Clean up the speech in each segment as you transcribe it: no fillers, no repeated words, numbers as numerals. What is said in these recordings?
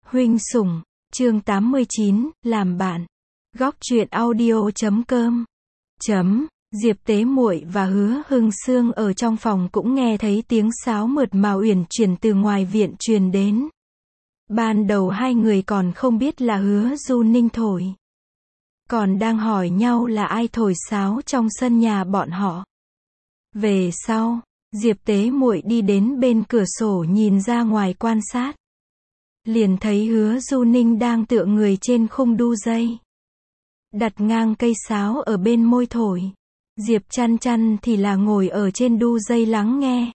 Huynh Sủng, chương 89, làm bạn. Góc truyện audio.com. Diệp Tế Muội và Hứa Hưng Sương ở trong phòng cũng nghe thấy tiếng sáo mượt mà uyển chuyển từ ngoài viện truyền đến. Ban đầu hai người còn không biết là Hứa Du Ninh thổi. Còn đang hỏi nhau là ai thổi sáo trong sân nhà bọn họ. Về sau, Diệp Tế Muội đi đến bên cửa sổ nhìn ra ngoài quan sát. Liền thấy Hứa Du Ninh đang tựa người trên khung đu dây. Đặt ngang cây sáo ở bên môi thổi. Diệp Chăn Chăn thì là ngồi ở trên đu dây lắng nghe.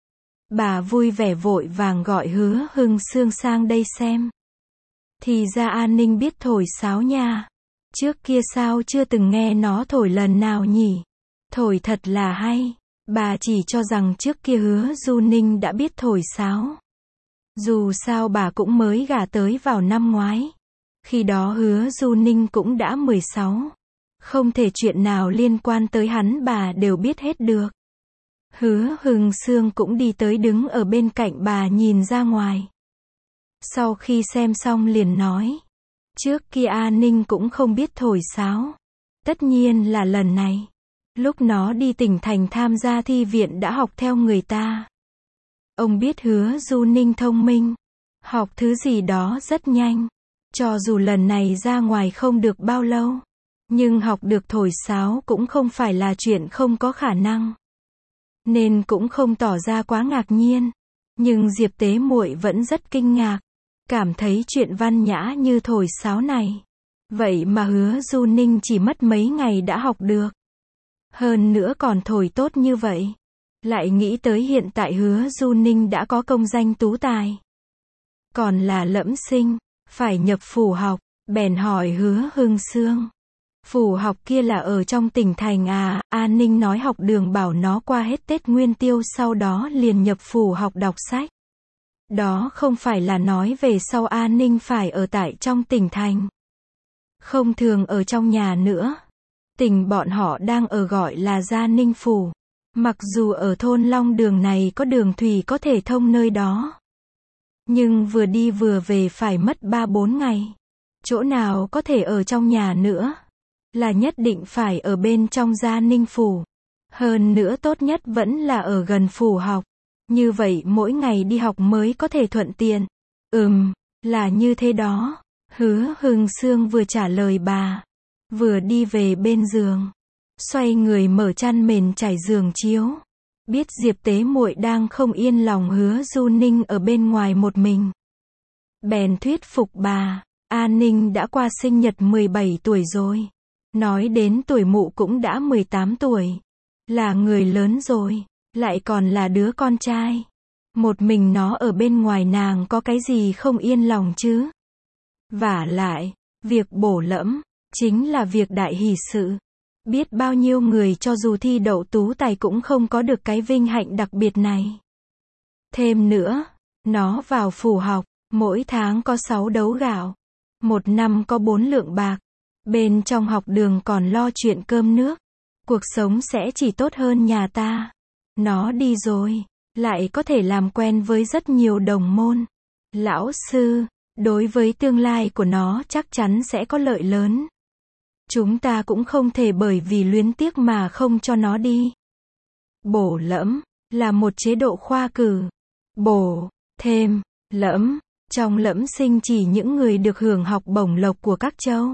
Bà vui vẻ vội vàng gọi Hứa Hưng Sương sang đây xem. Thì ra An Ninh biết thổi sáo nha. Trước kia sao chưa từng nghe nó thổi lần nào nhỉ? Thổi thật là hay. Bà chỉ cho rằng trước kia Hứa Du Ninh đã biết thổi sáo. Dù sao bà cũng mới gả tới vào năm ngoái. Khi đó Hứa Du Ninh cũng đã 16. Không thể chuyện nào liên quan tới hắn bà đều biết hết được. Hứa Hưng Sương cũng đi tới đứng ở bên cạnh bà nhìn ra ngoài. Sau khi xem xong liền nói. Trước kia An Ninh cũng không biết thổi sáo. Tất nhiên là lần này. Lúc nó đi tỉnh thành tham gia thi viện đã học theo người ta. Ông biết Hứa Du Ninh thông minh. Học thứ gì đó rất nhanh. Cho dù lần này ra ngoài không được bao lâu. Nhưng học được thổi sáo cũng không phải là chuyện không có khả năng. Nên cũng không tỏ ra quá ngạc nhiên. Nhưng Diệp Tế Muội vẫn rất kinh ngạc. Cảm thấy chuyện văn nhã như thổi sáo này. Vậy mà Hứa Du Ninh chỉ mất mấy ngày đã học được. Hơn nữa còn thổi tốt như vậy. Lại nghĩ tới hiện tại Hứa Du Ninh đã có công danh tú tài. Còn là lẫm sinh, phải nhập phủ học, bèn hỏi Hứa Hưng Sương. Phủ học kia là ở trong tỉnh thành à? An Ninh nói học đường bảo nó qua hết Tết Nguyên Tiêu sau đó liền nhập phủ học đọc sách. Đó không phải là nói về sau An Ninh phải ở tại trong tỉnh thành. Không thường ở trong nhà nữa. Tỉnh bọn họ đang ở gọi là Gia Ninh Phủ. Mặc dù ở thôn Long Đường này có đường thủy có thể thông nơi đó. Nhưng vừa đi vừa về phải mất 3-4 ngày. Chỗ nào có thể ở trong nhà nữa. Là nhất định phải ở bên trong Gia Ninh Phủ. Hơn nữa tốt nhất vẫn là ở gần phủ học. Như vậy mỗi ngày đi học mới có thể thuận tiện. Là như thế đó. Hứa Hưng Sương vừa trả lời bà. Vừa đi về bên giường. Xoay người mở chăn mền trải giường chiếu. Biết Diệp Tế Muội đang không yên lòng Hứa Du Ninh ở bên ngoài một mình. Bèn thuyết phục bà. An Ninh đã qua sinh nhật 17 tuổi rồi. Nói đến tuổi mụ cũng đã 18 tuổi. Là người lớn rồi. Lại còn là đứa con trai. Một mình nó ở bên ngoài nàng có cái gì không yên lòng chứ? Vả lại, việc bổ lẫm, chính là việc đại hỷ sự. Biết bao nhiêu người cho dù thi đậu tú tài cũng không có được cái vinh hạnh đặc biệt này. Thêm nữa, nó vào phủ học, mỗi tháng có 6 đấu gạo. Một năm có 4 lượng bạc. Bên trong học đường còn lo chuyện cơm nước. Cuộc sống sẽ chỉ tốt hơn nhà ta. Nó đi rồi, lại có thể làm quen với rất nhiều đồng môn. Lão sư, đối với tương lai của nó chắc chắn sẽ có lợi lớn. Chúng ta cũng không thể bởi vì luyến tiếc mà không cho nó đi. Bổ lẫm, là một chế độ khoa cử. Bổ, thêm, lẫm, trong lẫm sinh chỉ những người được hưởng học bổng lộc của các châu,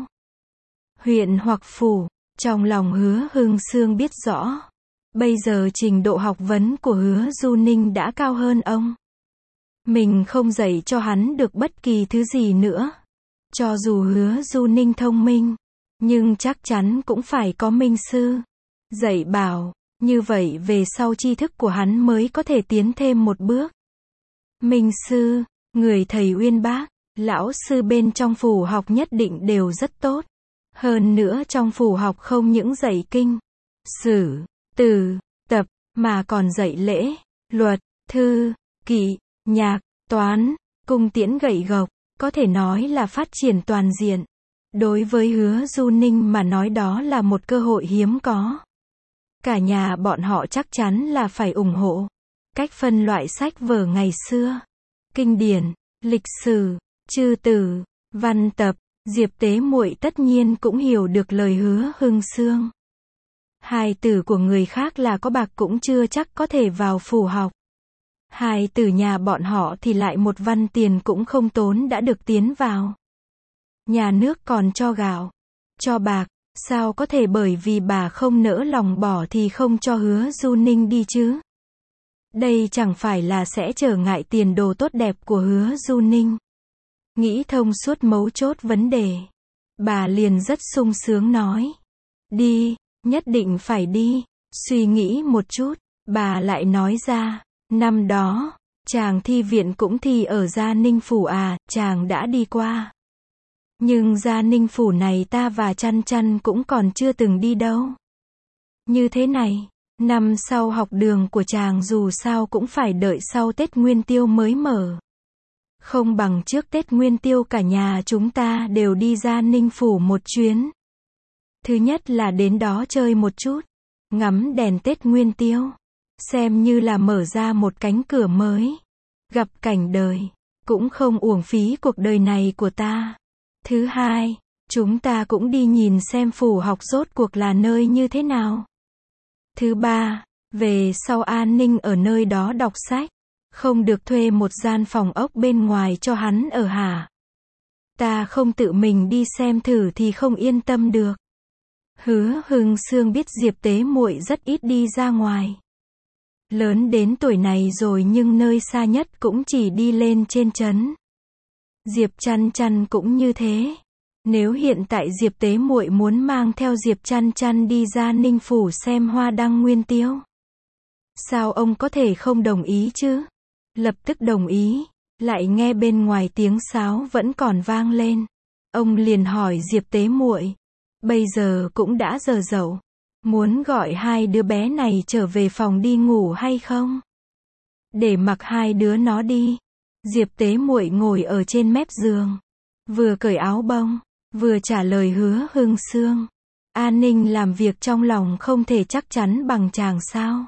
huyện hoặc phủ. Trong lòng Hứa Hưng Sương biết rõ. Bây giờ trình độ học vấn của Hứa Du Ninh đã cao hơn ông. Mình không dạy cho hắn được bất kỳ thứ gì nữa. Cho dù Hứa Du Ninh thông minh, nhưng chắc chắn cũng phải có minh sư dạy bảo, như vậy về sau tri thức của hắn mới có thể tiến thêm một bước. Minh sư, người thầy uyên bác, lão sư bên trong phủ học nhất định đều rất tốt. Hơn nữa trong phủ học không những dạy kinh, sử, từ, tập, mà còn dạy lễ, luật, thư, kỹ, nhạc, toán, cung tiễn gậy gộc, có thể nói là phát triển toàn diện. Đối với Hứa Du Ninh mà nói đó là một cơ hội hiếm có. Cả nhà bọn họ chắc chắn là phải ủng hộ. Cách phân loại sách vở ngày xưa, kinh điển, lịch sử, Chư tử, văn tập, Diệp Tế Muội tất nhiên cũng hiểu được lời Hứa Hưng Sương. Hài tử của người khác là có bạc cũng chưa chắc có thể vào phủ học. Hài tử nhà bọn họ thì lại một văn tiền cũng không tốn đã được tiến vào. Nhà nước còn cho gạo, cho bạc, sao có thể bởi vì bà không nỡ lòng bỏ thì không cho Hứa Du Ninh đi chứ? Đây chẳng phải là sẽ trở ngại tiền đồ tốt đẹp của Hứa Du Ninh. Nghĩ thông suốt mấu chốt vấn đề, bà liền rất sung sướng nói. Đi, nhất định phải đi. Suy nghĩ một chút, bà lại nói ra, năm đó, chàng thi viện cũng thi ở Gia Ninh Phủ à, chàng đã đi qua. Nhưng Gia Ninh Phủ này ta và Chăn Chăn cũng còn chưa từng đi đâu. Như thế này, năm sau học đường của chàng dù sao cũng phải đợi sau Tết Nguyên Tiêu mới mở. Không bằng trước Tết Nguyên Tiêu cả nhà chúng ta đều đi Gia Ninh Phủ một chuyến. Thứ nhất là đến đó chơi một chút, ngắm đèn Tết Nguyên Tiêu, xem như là mở ra một cánh cửa mới, gặp cảnh đời, cũng không uổng phí cuộc đời này của ta. Thứ hai, chúng ta cũng đi nhìn xem phủ học rốt cuộc là nơi như thế nào. Thứ ba, về sau an ninh ở nơi đó đọc sách, không được thuê một gian phòng ốc bên ngoài cho hắn ở hả? Ta không tự mình đi xem thử thì không yên tâm được. Hứa Hưng Sương biết Diệp Tế Muội rất ít đi ra ngoài. Lớn đến tuổi này rồi nhưng nơi xa nhất cũng chỉ đi lên trên trấn. Diệp Chăn Chăn cũng như thế. Nếu hiện tại Diệp Tế Muội muốn mang theo Diệp Chăn Chăn đi ra Ninh Phủ xem hoa đăng nguyên tiêu, sao ông có thể không đồng ý chứ? Lập tức đồng ý, lại nghe bên ngoài tiếng sáo vẫn còn vang lên. Ông liền hỏi Diệp Tế Muội, bây giờ cũng đã giờ dậu, muốn gọi hai đứa bé này trở về phòng đi ngủ hay không? Để mặc hai đứa nó đi. Diệp Tế Muội ngồi ở trên mép giường, vừa cởi áo bông, vừa trả lời Hứa Hưng Sương. An Ninh làm việc trong lòng không thể chắc chắn bằng chàng sao?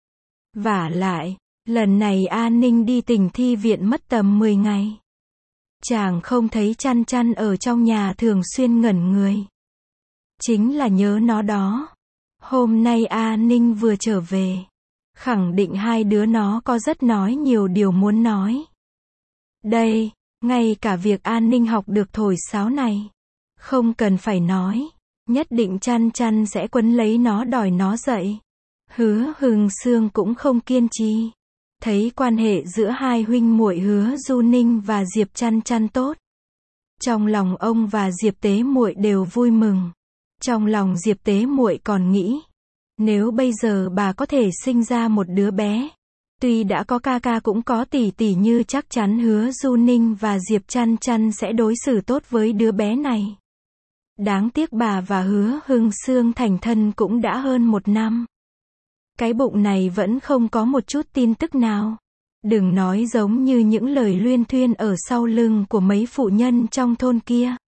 Vả lại, lần này An Ninh đi Tỉnh Thi Viện mất tầm 10 ngày. Chàng không thấy Chăn Chăn ở trong nhà thường xuyên ngẩn người. Chính là nhớ nó đó. Hôm nay An Ninh vừa trở về, khẳng định hai đứa nó có rất nói nhiều điều muốn nói. Đây, ngay cả việc An Ninh học được thổi sáo này, không cần phải nói, nhất định Chăn Chăn sẽ quấn lấy nó đòi nó dậy. Hứa Hưng Sương cũng không kiên trì. Thấy quan hệ giữa hai huynh muội Hứa Du Ninh và Diệp Chăn Chăn tốt. Trong lòng ông và Diệp Tế Muội đều vui mừng. Trong lòng Diệp Tế Muội còn nghĩ, nếu bây giờ bà có thể sinh ra một đứa bé, tuy đã có ca ca cũng có tỷ tỷ như chắc chắn Hứa Du Ninh và Diệp Chăn Chăn sẽ đối xử tốt với đứa bé này. Đáng tiếc bà và Hứa Hưng Sương thành thân cũng đã hơn 1 năm. Cái bụng này vẫn không có một chút tin tức nào. Đừng nói giống như những lời luyên thuyên ở sau lưng của mấy phụ nhân trong thôn kia.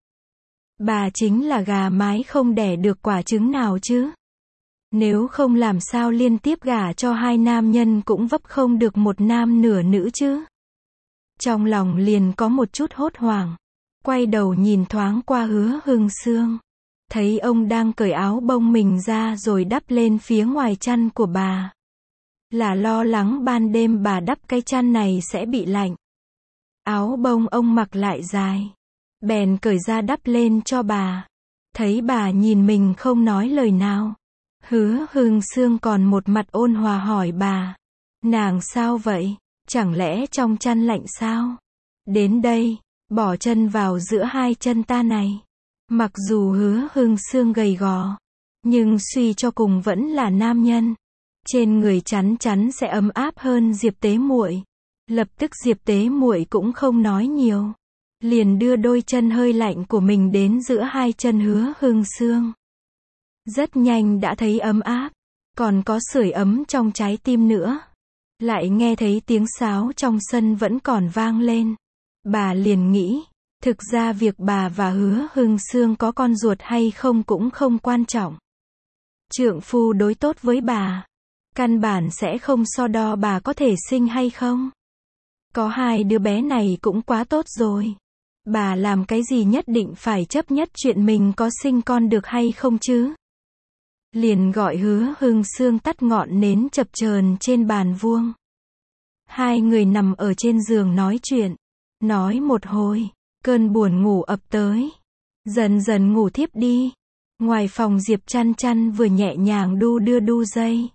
Bà chính là gà mái không đẻ được quả trứng nào chứ. Nếu không làm sao liên tiếp gả cho hai nam nhân cũng vấp không được một nam nửa nữ chứ. Trong lòng liền có một chút hốt hoảng. Quay đầu nhìn thoáng qua Hứa Hưng Sương. Thấy ông đang cởi áo bông mình ra rồi đắp lên phía ngoài chăn của bà. Là lo lắng ban đêm bà đắp cái chăn này sẽ bị lạnh. Áo bông ông mặc lại dài. Bèn cởi ra đắp lên cho bà. Thấy bà nhìn mình không nói lời nào. Hứa Hưng Sương còn một mặt ôn hòa hỏi bà. Nàng sao vậy? Chẳng lẽ trong chăn lạnh sao? Đến đây, bỏ chân vào giữa hai chân ta này. Mặc dù Hứa Hưng Sương gầy gò, nhưng suy cho cùng vẫn là nam nhân. Trên người chắn chắn sẽ ấm áp hơn Diệp Tế Muội. Lập tức Diệp Tế Muội cũng không nói nhiều, liền đưa đôi chân hơi lạnh của mình đến giữa hai chân Hứa Hưng Sương. Rất nhanh đã thấy ấm áp, còn có sưởi ấm trong trái tim nữa. Lại nghe thấy tiếng sáo trong sân vẫn còn vang lên. Bà liền nghĩ, thực ra việc bà và Hứa Hưng Sương có con ruột hay không cũng không quan trọng. Trượng phu đối tốt với bà, căn bản sẽ không so đo bà có thể sinh hay không. Có hai đứa bé này cũng quá tốt rồi. Bà làm cái gì nhất định phải chấp nhất chuyện mình có sinh con được hay không chứ? Liền gọi Hứa Hưng Sương tắt ngọn nến chập chờn trên bàn vuông. Hai người nằm ở trên giường nói chuyện. Nói một hồi, cơn buồn ngủ ập tới. Dần dần ngủ thiếp đi. Ngoài phòng Diệp Chăn Chăn vừa nhẹ nhàng đu đưa đu dây.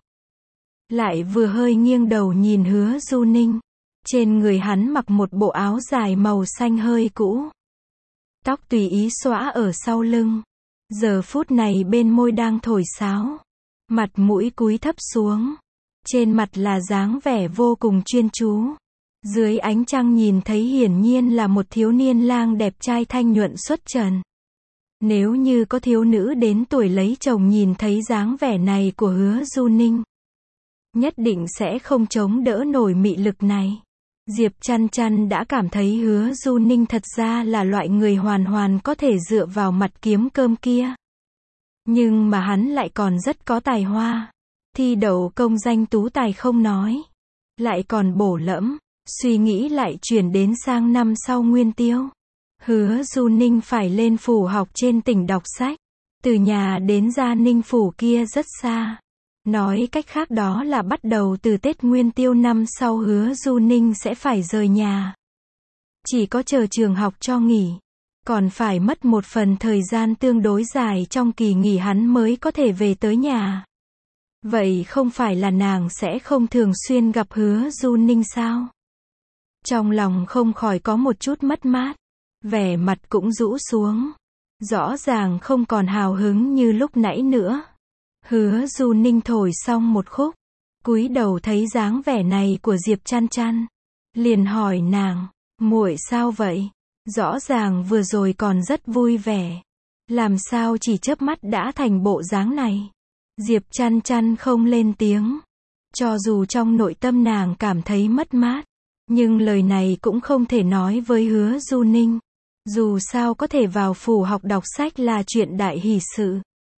Lại vừa hơi nghiêng đầu nhìn Hứa Du Ninh. Trên người hắn mặc một bộ áo dài màu xanh hơi cũ. Tóc tùy ý xõa ở sau lưng. Giờ phút này bên môi đang thổi sáo. Mặt mũi cúi thấp xuống. Trên mặt là dáng vẻ vô cùng chuyên chú. Dưới ánh trăng nhìn thấy hiển nhiên là một thiếu niên lang đẹp trai thanh nhuận xuất trần. Nếu như có thiếu nữ đến tuổi lấy chồng nhìn thấy dáng vẻ này của Hứa Du Ninh, nhất định sẽ không chống đỡ nổi mị lực này. Diệp Chăn Chăn đã cảm thấy Hứa Du Ninh thật ra là loại người hoàn hoàn có thể dựa vào mặt kiếm cơm kia. Nhưng mà hắn lại còn rất có tài hoa. Thi đậu công danh tú tài không nói. Lại còn bổ lẫm. Suy nghĩ lại chuyển đến sang năm sau Nguyên Tiêu. Hứa Du Ninh phải lên phủ học trên tỉnh đọc sách. Từ nhà đến Gia Ninh phủ kia rất xa. Nói cách khác đó là bắt đầu từ Tết Nguyên Tiêu năm sau Hứa Du Ninh sẽ phải rời nhà. Chỉ có chờ trường học cho nghỉ. Còn phải mất một phần thời gian tương đối dài trong kỳ nghỉ hắn mới có thể về tới nhà. Vậy không phải là nàng sẽ không thường xuyên gặp Hứa Du Ninh sao? Trong lòng không khỏi có một chút mất mát. Vẻ mặt cũng rũ xuống. Rõ ràng không còn hào hứng như lúc nãy nữa. Hứa Du Ninh thổi xong một khúc. Cúi đầu thấy dáng vẻ này của Diệp Chăn Chăn. Liền hỏi nàng, muội sao vậy? Rõ ràng vừa rồi còn rất vui vẻ. Làm sao chỉ chớp mắt đã thành bộ dáng này? Diệp Chăn Chăn không lên tiếng. Cho dù trong nội tâm nàng cảm thấy mất mát. Nhưng lời này cũng không thể nói với Hứa Du Ninh. Dù sao có thể vào phủ học đọc sách là chuyện đại hỷ sự.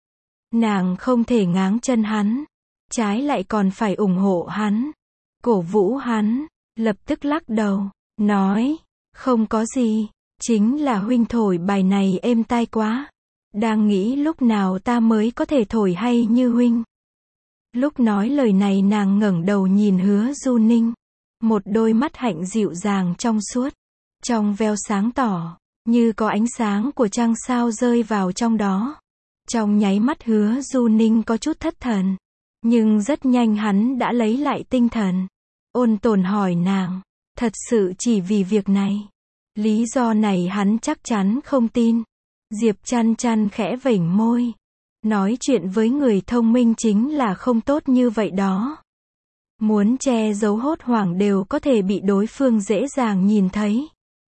Nàng không thể ngáng chân hắn. Trái lại còn phải ủng hộ hắn. Cổ vũ hắn. Lập tức lắc đầu. Nói. Không có gì. Chính là huynh thổi bài này êm tai quá. Đang nghĩ lúc nào ta mới có thể thổi hay như huynh. Lúc nói lời này nàng ngẩng đầu nhìn Hứa Du Ninh. Một đôi mắt hạnh dịu dàng trong suốt. Trong veo sáng tỏ. Như có ánh sáng của trăng sao rơi vào trong đó. Trong nháy mắt Hứa Du Ninh có chút thất thần. Nhưng rất nhanh hắn đã lấy lại tinh thần. Ôn tồn hỏi nàng. Thật sự chỉ vì việc này. Lý do này hắn chắc chắn không tin. Diệp Chăn Chăn khẽ vểnh môi. Nói chuyện với người thông minh chính là không tốt như vậy đó. Muốn che giấu hốt hoảng đều có thể bị đối phương dễ dàng nhìn thấy.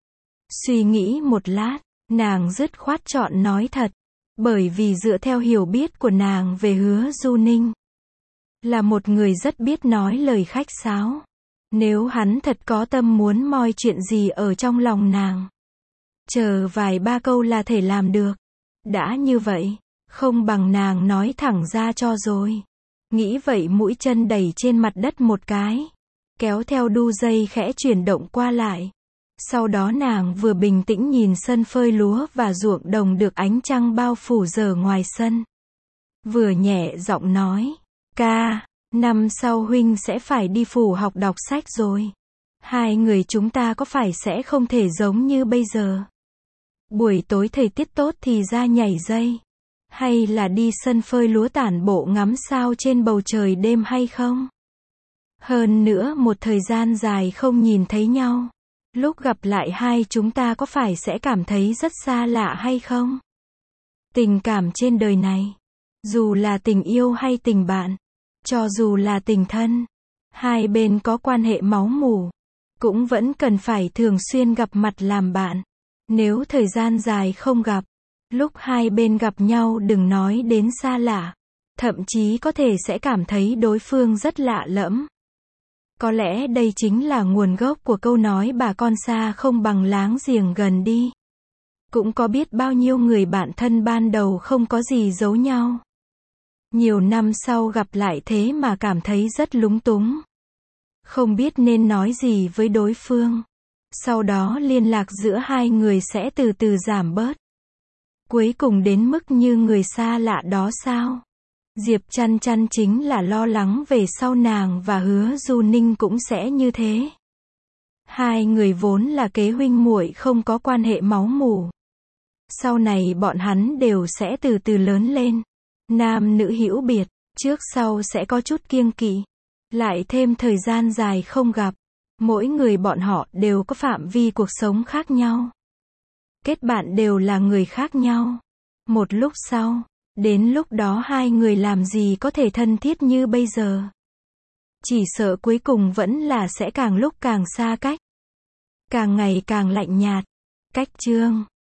Suy nghĩ một lát, nàng dứt khoát chọn nói thật. Bởi vì dựa theo hiểu biết của nàng về Hứa Du Ninh, là một người rất biết nói lời khách sáo. Nếu hắn thật có tâm muốn moi chuyện gì ở trong lòng nàng, chờ vài ba câu là thể làm được. Đã như vậy, không bằng nàng nói thẳng ra cho rồi. Nghĩ vậy mũi chân đẩy trên mặt đất một cái. Kéo theo đu dây khẽ chuyển động qua lại. Sau đó nàng vừa bình tĩnh nhìn sân phơi lúa và ruộng đồng được ánh trăng bao phủ giờ ngoài sân. Vừa nhẹ giọng nói. Ca, năm sau huynh sẽ phải đi phủ học đọc sách rồi. Hai người chúng ta có phải sẽ không thể giống như bây giờ? Buổi tối thời tiết tốt thì ra nhảy dây. Hay là đi sân phơi lúa tản bộ ngắm sao trên bầu trời đêm hay không? Hơn nữa một thời gian dài không nhìn thấy nhau. Lúc gặp lại hai chúng ta có phải sẽ cảm thấy rất xa lạ hay không? Tình cảm trên đời này, dù là tình yêu hay tình bạn, cho dù là tình thân, hai bên có quan hệ máu mủ, cũng vẫn cần phải thường xuyên gặp mặt làm bạn. Nếu thời gian dài không gặp, lúc hai bên gặp nhau đừng nói đến xa lạ, thậm chí có thể sẽ cảm thấy đối phương rất lạ lẫm. Có lẽ đây chính là nguồn gốc của câu nói bà con xa không bằng láng giềng gần đi. Cũng có biết bao nhiêu người bạn thân ban đầu không có gì giấu nhau. Nhiều năm sau gặp lại thế mà cảm thấy rất lúng túng. Không biết nên nói gì với đối phương. Sau đó liên lạc giữa hai người sẽ từ từ giảm bớt. Cuối cùng đến mức như người xa lạ đó sao? Diệp Chăn Chăn chính là lo lắng về sau nàng và Hứa Du Ninh cũng sẽ như thế. Hai người vốn là kế huynh muội không có quan hệ máu mủ. Sau này bọn hắn đều sẽ từ từ lớn lên. Nam nữ hữu biệt, trước sau sẽ có chút kiêng kỵ. Lại thêm thời gian dài không gặp. Mỗi người bọn họ đều có phạm vi cuộc sống khác nhau. Kết bạn đều là người khác nhau. Một lúc sau, đến lúc đó hai người làm gì có thể thân thiết như bây giờ. Chỉ sợ cuối cùng vẫn là sẽ càng lúc càng xa cách. Càng ngày càng lạnh nhạt. Cách chương